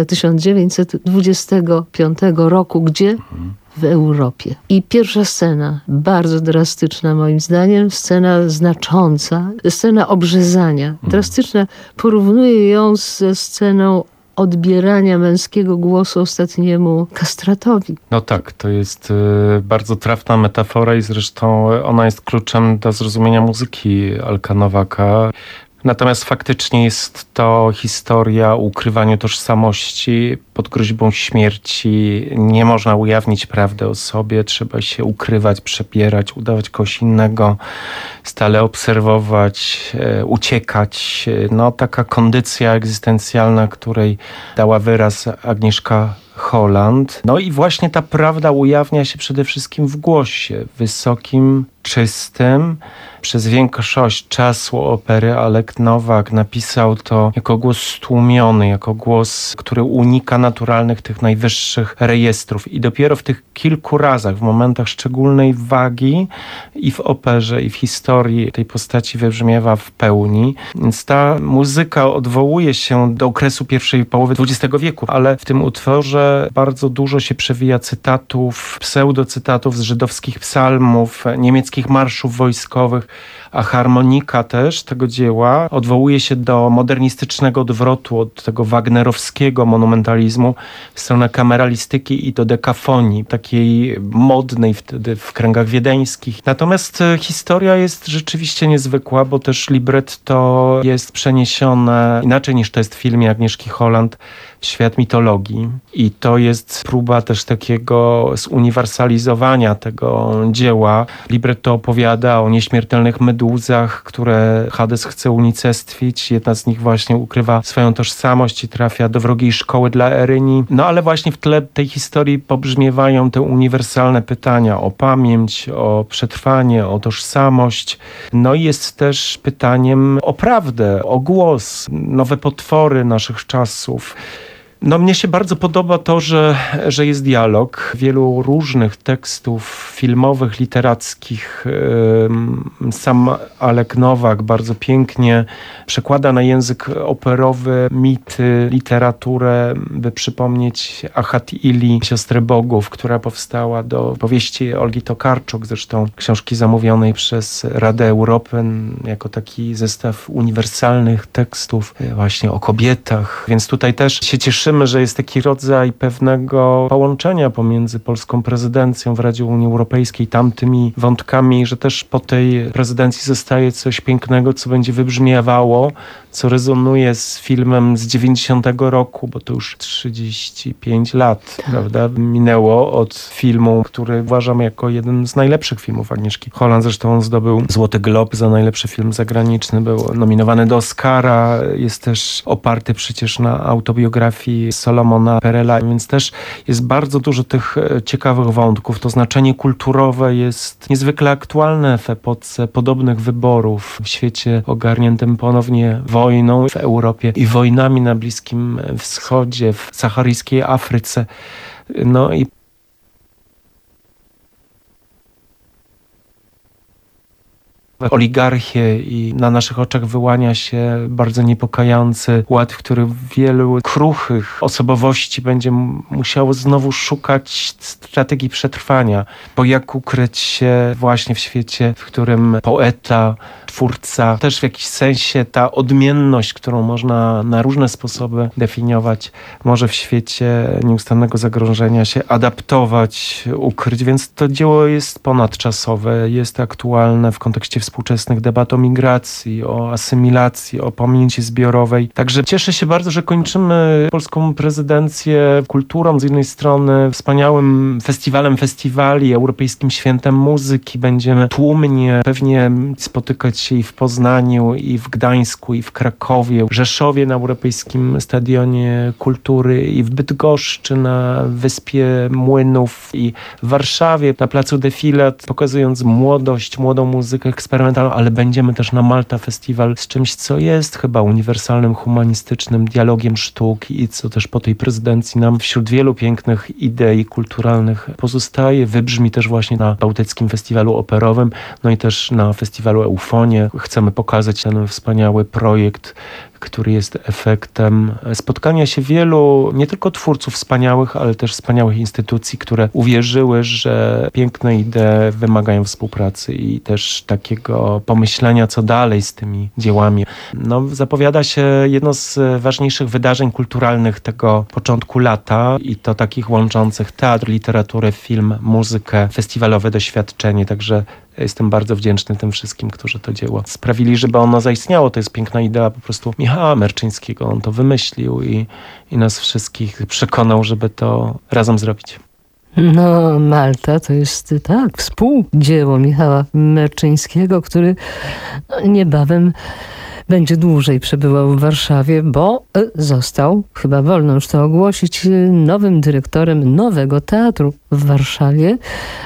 1925 roku. Gdzie? W Europie. I pierwsza scena, bardzo drastyczna moim zdaniem, scena znacząca, scena obrzezania. Drastyczna, porównuję ją ze sceną odbierania męskiego głosu ostatniemu kastratowi. No tak, to jest bardzo trafna metafora i zresztą ona jest kluczem do zrozumienia muzyki Alka Nowaka. Natomiast faktycznie jest to historia o ukrywaniu tożsamości pod groźbą śmierci. Nie można ujawnić prawdy o sobie, trzeba się ukrywać, przepierać, udawać kogoś innego, stale obserwować, uciekać. No taka kondycja egzystencjalna, której dała wyraz Agnieszka Holland. No i właśnie ta prawda ujawnia się przede wszystkim w głosie wysokim, czystym. Przez większość czasu opery Alek Nowak napisał to jako głos stłumiony, jako głos, który unika naturalnych tych najwyższych rejestrów. I dopiero w tych kilku razach, w momentach szczególnej wagi i w operze, i w historii tej postaci wybrzmiewa w pełni. Więc ta muzyka odwołuje się do okresu pierwszej połowy XX wieku, ale w tym utworze bardzo dużo się przewija cytatów, pseudocytatów z żydowskich psalmów, niemieckich marszów wojskowych, a harmonika też tego dzieła odwołuje się do modernistycznego odwrotu, od tego wagnerowskiego monumentalizmu w stronę kameralistyki i do dekafonii, takiej modnej wtedy w kręgach wiedeńskich. Natomiast historia jest rzeczywiście niezwykła, bo też libretto jest przeniesione inaczej niż to jest w filmie Agnieszki Holland, w świat mitologii. I to jest próba też takiego zuniwersalizowania tego dzieła. Libretto opowiada o nieśmiertelnych meduzach, które Hades chce unicestwić. Jedna z nich właśnie ukrywa swoją tożsamość i trafia do wrogiej szkoły dla Eryni. No ale właśnie w tle tej historii pobrzmiewają te uniwersalne pytania o pamięć, o przetrwanie, o tożsamość. No i jest też pytaniem o prawdę, o głos, nowe potwory naszych czasów. No mnie się bardzo podoba to, że jest dialog wielu różnych tekstów filmowych, literackich. Sam Alek Nowak bardzo pięknie przekłada na język operowy mity, literaturę, by przypomnieć Achat Ili, Siostrę Bogów, która powstała do powieści Olgi Tokarczuk, zresztą książki zamówionej przez Radę Europy jako taki zestaw uniwersalnych tekstów właśnie o kobietach. Więc tutaj też się cieszymy, że jest taki rodzaj pewnego połączenia pomiędzy polską prezydencją w Radzie Unii Europejskiej, tamtymi wątkami, że też po tej prezydencji zostaje coś pięknego, co będzie wybrzmiewało, co rezonuje z filmem z 90 roku, bo to już 35 lat, prawda, minęło od filmu, który uważam jako jeden z najlepszych filmów Agnieszki Holland. Zresztą on zdobył Złoty Glob za najlepszy film zagraniczny, był nominowany do Oscara, jest też oparty przecież na autobiografii Salomona Perela, więc też jest bardzo dużo tych ciekawych wątków. To znaczenie kulturowe jest niezwykle aktualne w epoce podobnych wyborów w świecie ogarniętym ponownie wojną w Europie i wojnami na Bliskim Wschodzie, w saharyjskiej Afryce. No i oligarchię i na naszych oczach wyłania się bardzo niepokojący ład, w którym wielu kruchych osobowości będzie musiało znowu szukać strategii przetrwania, bo jak ukryć się właśnie w świecie, w którym poeta, twórca, też w jakiś sensie ta odmienność, którą można na różne sposoby definiować, może w świecie nieustannego zagrożenia się adaptować, ukryć, więc to dzieło jest ponadczasowe, jest aktualne w kontekście współczesnych debat o migracji, o asymilacji, o pamięci zbiorowej. Także cieszę się bardzo, że kończymy polską prezydencję kulturą z jednej strony, wspaniałym festiwalem festiwali, Europejskim Świętem Muzyki. Będziemy tłumnie pewnie spotykać się i w Poznaniu, i w Gdańsku, i w Krakowie, w Rzeszowie na Europejskim Stadionie Kultury, i w Bydgoszczy na Wyspie Młynów, i w Warszawie na placu Defilat, pokazując młodość, młodą muzykę eksperymentalną, ale będziemy też na Malta Festiwal z czymś, co jest chyba uniwersalnym, humanistycznym dialogiem sztuk i co też po tej prezydencji nam wśród wielu pięknych idei kulturalnych pozostaje. Wybrzmi też właśnie na Bałtyckim Festiwalu Operowym, no i też na festiwalu Eufonie. Chcemy pokazać ten wspaniały projekt, który jest efektem spotkania się wielu, nie tylko twórców wspaniałych, ale też wspaniałych instytucji, które uwierzyły, że piękne idee wymagają współpracy i też takiego pomyślenia, co dalej z tymi dziełami. No, zapowiada się jedno z ważniejszych wydarzeń kulturalnych tego początku lata i to takich łączących teatr, literaturę, film, muzykę, festiwalowe doświadczenie, także jestem bardzo wdzięczny tym wszystkim, którzy to dzieło sprawili, żeby ono zaistniało. To jest piękna idea po prostu Michała Merczyńskiego. On to wymyślił i nas wszystkich przekonał, żeby to razem zrobić. No, Malta to jest tak, współdzieło Michała Merczyńskiego, który niebawem będzie dłużej przebywał w Warszawie, bo został, chyba wolno już to ogłosić, nowym dyrektorem nowego teatru w Warszawie.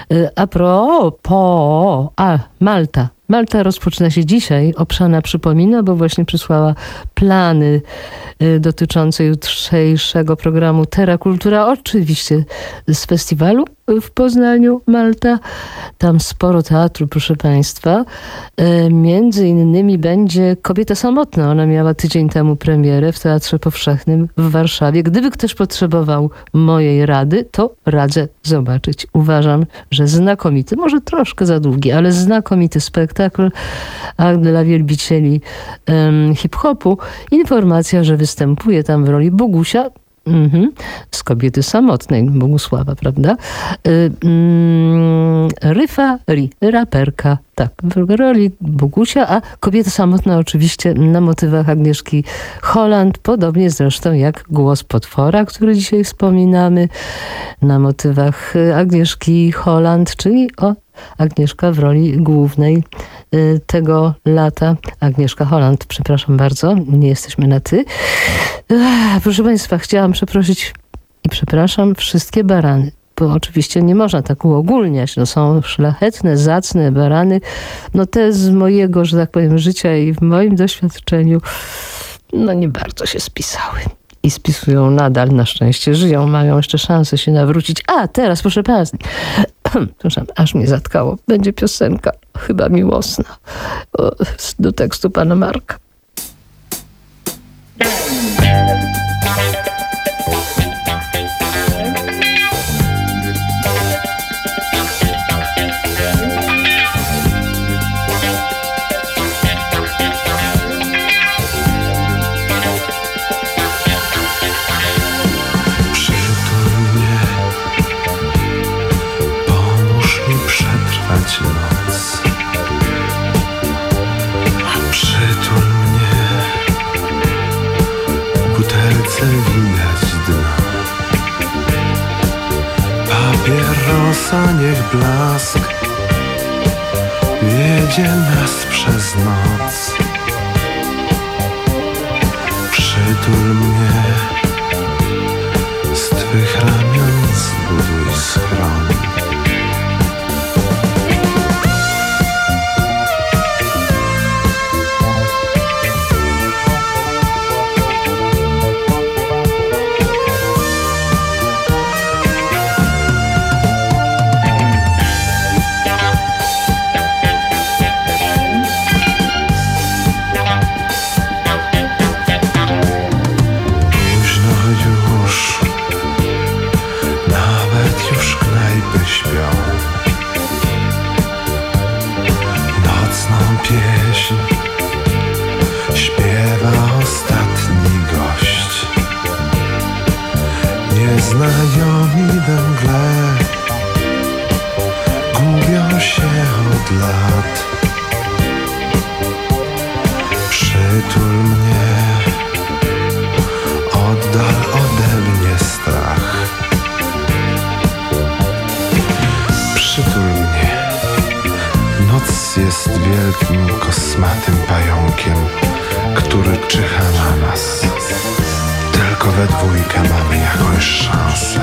Malta. Malta rozpoczyna się dzisiaj. Obszana przypomina, bo właśnie przysłała plany dotyczące jutrzejszego programu Terra Kultura, oczywiście z festiwalu w Poznaniu, Malta. Tam sporo teatru, proszę Państwa. Między innymi będzie Kobieta samotna. Ona miała tydzień temu premierę w Teatrze Powszechnym w Warszawie. Gdyby ktoś potrzebował mojej rady, to radzę zobaczyć. Uważam, że znakomity, może troszkę za długi, ale znakomity spektakl, a dla wielbicieli hip-hopu informacja, że występuje tam w roli Bogusia, z Kobiety samotnej, Bogusława, prawda? Raperka, tak, w roli Bogusia, a Kobieta samotna oczywiście na motywach Agnieszki Holland, podobnie zresztą jak Głos potwora, który dzisiaj wspominamy, na motywach Agnieszki Holland, czyli Agnieszka w roli głównej tego lata. Agnieszka Holland, przepraszam bardzo, nie jesteśmy na ty. Proszę Państwa, chciałam przeprosić i przepraszam wszystkie barany, bo oczywiście nie można tak uogólniać. No, są szlachetne, zacne barany, no te z mojego, że tak powiem, życia i w moim doświadczeniu, no nie bardzo się spisały. I spisują nadal, na szczęście żyją, mają jeszcze szansę się nawrócić. A teraz, proszę Państwa, proszę, aż mnie zatkało. Będzie piosenka, chyba miłosna, do tekstu pana Marka. Noc. A przytul mnie, w butelce widać dno. Papierosa niech blask wiedzie nas przez noc. Przytul mnie, z twych ramion zbuduj schron. Przytul mnie, oddal ode mnie strach. Przytul mnie, noc jest wielkim kosmatym pająkiem, który czyha na nas. Tylko we dwójkę mamy jakąś szansę.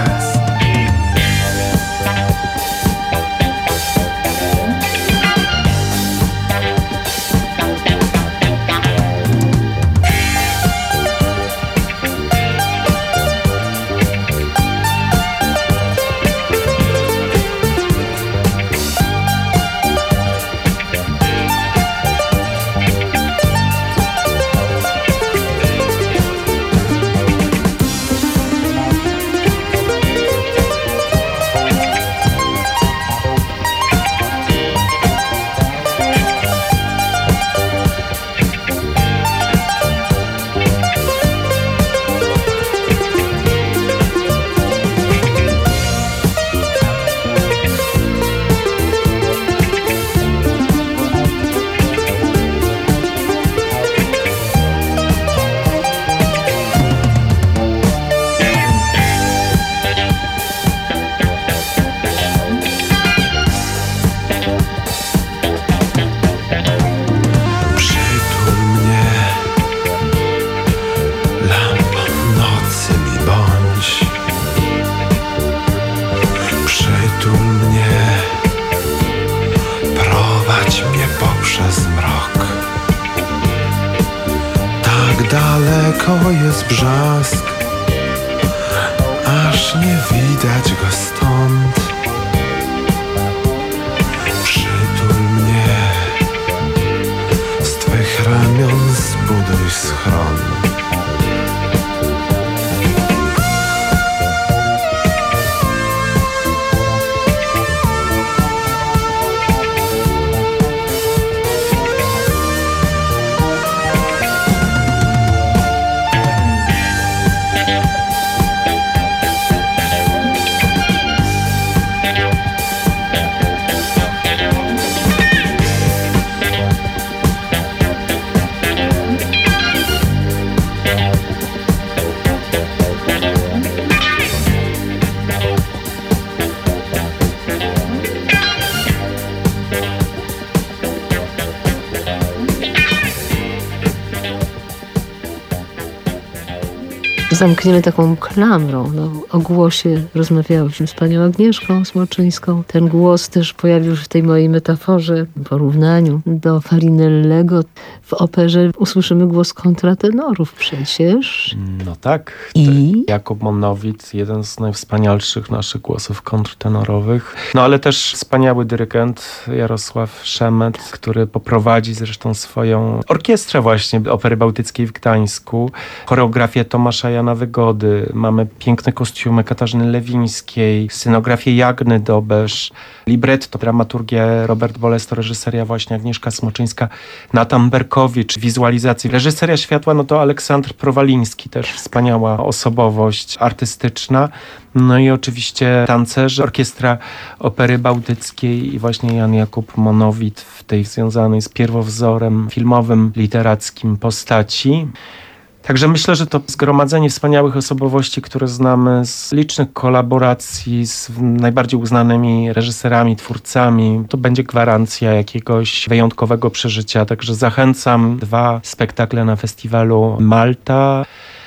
Daleko jest brzask, aż nie widać go stąd. Przytul mnie, z twych ramion zbuduj schron. Zamkniemy taką klamrą. No, o głosie rozmawiałyśmy z panią Agnieszką Smolczyńską. Ten głos też pojawił się w tej mojej metaforze, porównaniu do Farinellego. W operze usłyszymy głos kontratenorów przecież. No tak. I? Jakub Monowit, jeden z najwspanialszych naszych głosów kontrtenorowych. No ale też wspaniały dyrygent Jarosław Szemet, który poprowadzi zresztą swoją orkiestrę właśnie Opery Bałtyckiej w Gdańsku. Choreografię Tomasza Jana Wygody. Mamy piękne kostiumy Katarzyny Lewińskiej, scenografię Jagny Dobesz, libretto, dramaturgię Robert Bolesto, reżyseria właśnie Agnieszka Smoczyńska, Natan Berkowicz, wizualizacji. Reżyseria światła, no to Aleksandr Prowaliński, też wspaniała osobowość artystyczna. No i oczywiście tancerze, orkiestra Opery Bałtyckiej i właśnie Jan Jakub Monowit w tej związanej z pierwowzorem filmowym, literackim postaci. Także myślę, że to zgromadzenie wspaniałych osobowości, które znamy z licznych kolaboracji z najbardziej uznanymi reżyserami, twórcami, to będzie gwarancja jakiegoś wyjątkowego przeżycia. Także zachęcam 2 spektakle na festiwalu Malta.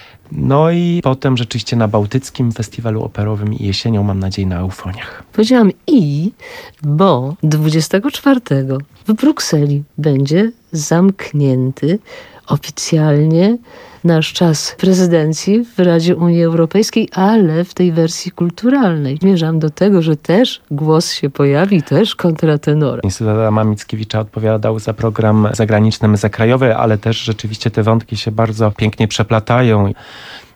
No i potem rzeczywiście na Bałtyckim Festiwalu Operowym i jesienią, mam nadzieję, na Eufoniach. Powiedziałam bo 24 w Brukseli będzie zamknięty oficjalnie nasz czas prezydencji w Radzie Unii Europejskiej, ale w tej wersji kulturalnej. Zmierzam do tego, że też głos się pojawi, też kontratenora. Instytut Adama Mickiewicza odpowiadał za program zagraniczny, zakrajowy, ale też rzeczywiście te wątki się bardzo pięknie przeplatają.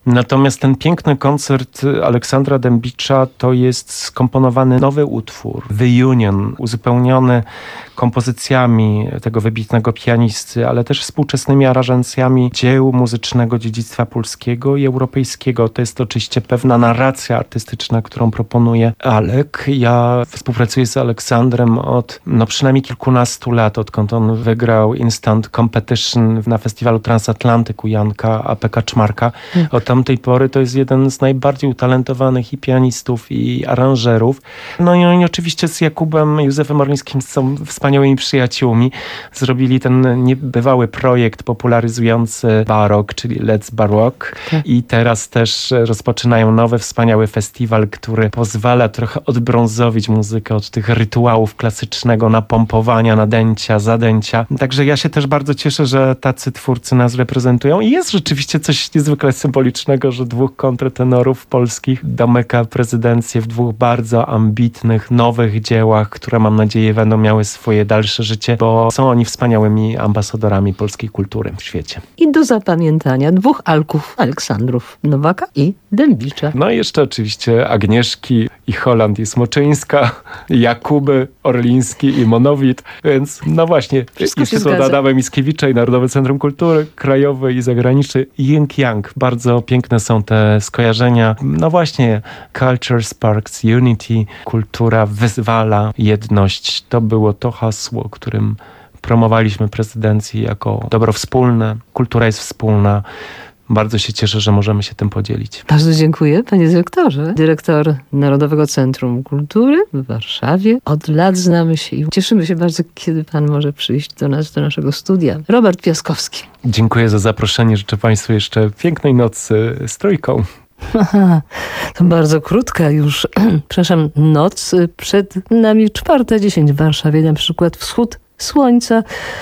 Natomiast ten piękny koncert Aleksandra Dębicza to jest skomponowany nowy utwór, The Union, uzupełniony kompozycjami tego wybitnego pianisty, ale też współczesnymi aranżacjami dzieł muzycznego dziedzictwa polskiego i europejskiego. To jest oczywiście pewna narracja artystyczna, którą proponuje Alek. Ja współpracuję z Aleksandrem od przynajmniej kilkunastu lat, odkąd on wygrał Instant Competition na festiwalu Transatlantyk u Janka A.P. Kaczmarka. Od tamtej pory to jest jeden z najbardziej utalentowanych i pianistów, i aranżerów. No i oni oczywiście z Jakubem Józefem Orlińskim są wspaniałymi przyjaciółmi. Zrobili ten niebywały projekt popularyzujący barok, czyli Let's Baroque. I teraz też rozpoczynają nowy, wspaniały festiwal, który pozwala trochę odbrązowić muzykę od tych rytuałów klasycznego napompowania, nadęcia, zadęcia. Także ja się też bardzo cieszę, że tacy twórcy nas reprezentują i jest rzeczywiście coś niezwykle symbolicznego, że dwóch kontrtenorów polskich domyka prezydencję w dwóch bardzo ambitnych, nowych dziełach, które mam nadzieję będą miały swoje dalsze życie, bo są oni wspaniałymi ambasadorami polskiej kultury w świecie. I do zapamiętania dwóch Alków, Aleksandrów Nowaka i Dębicza. No i jeszcze oczywiście Agnieszki i Holland i Smoczyńska, Jakuby Orliński i Monowit, więc no właśnie, Instytut Adama Mickiewicza i Narodowe Centrum Kultury Krajowej i Zagranicznej, Yin Yang. Bardzo piękne są te skojarzenia. No właśnie, Culture Sparks Unity, kultura wyzwala jedność. To było to hasło, którym promowaliśmy prezydencję jako dobro wspólne. Kultura jest wspólna. Bardzo się cieszę, że możemy się tym podzielić. Bardzo dziękuję, panie dyrektorze. Dyrektor Narodowego Centrum Kultury w Warszawie. Od lat znamy się i cieszymy się bardzo, kiedy pan może przyjść do nas, do naszego studia. Robert Piaskowski. Dziękuję za zaproszenie. Życzę państwu jeszcze pięknej nocy z Trójką. Aha, to bardzo krótka już, przepraszam, noc. Przed nami 4:10 w Warszawie, na przykład wschód słońca,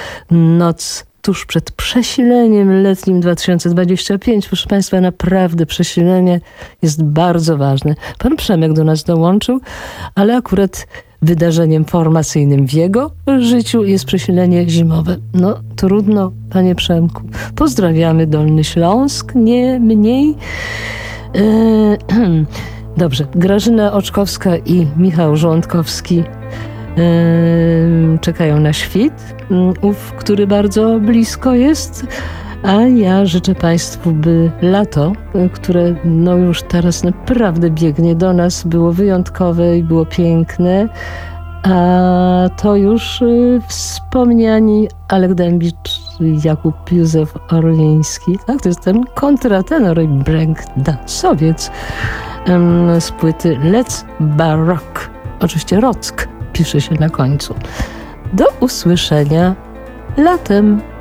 noc tuż przed przesileniem letnim 2025. Proszę państwa, naprawdę przesilenie jest bardzo ważne. Pan Przemek do nas dołączył, ale akurat wydarzeniem formacyjnym w jego życiu jest przesilenie zimowe. No trudno, panie Przemku. Pozdrawiamy Dolny Śląsk, nie mniej. Dobrze, Grażyna Oczkowska i Michał Żołądkowski czekają na świt, który bardzo blisko jest, a ja życzę państwu, by lato, które no już teraz naprawdę biegnie do nas, było wyjątkowe i było piękne, a to już wspomniani Alek Dębicz i Jakub Józef Orliński. Tak, to jest ten kontratenor i breakdance'owiec z płyty Let's Baroque. Oczywiście Rock pisze się na końcu. Do usłyszenia latem.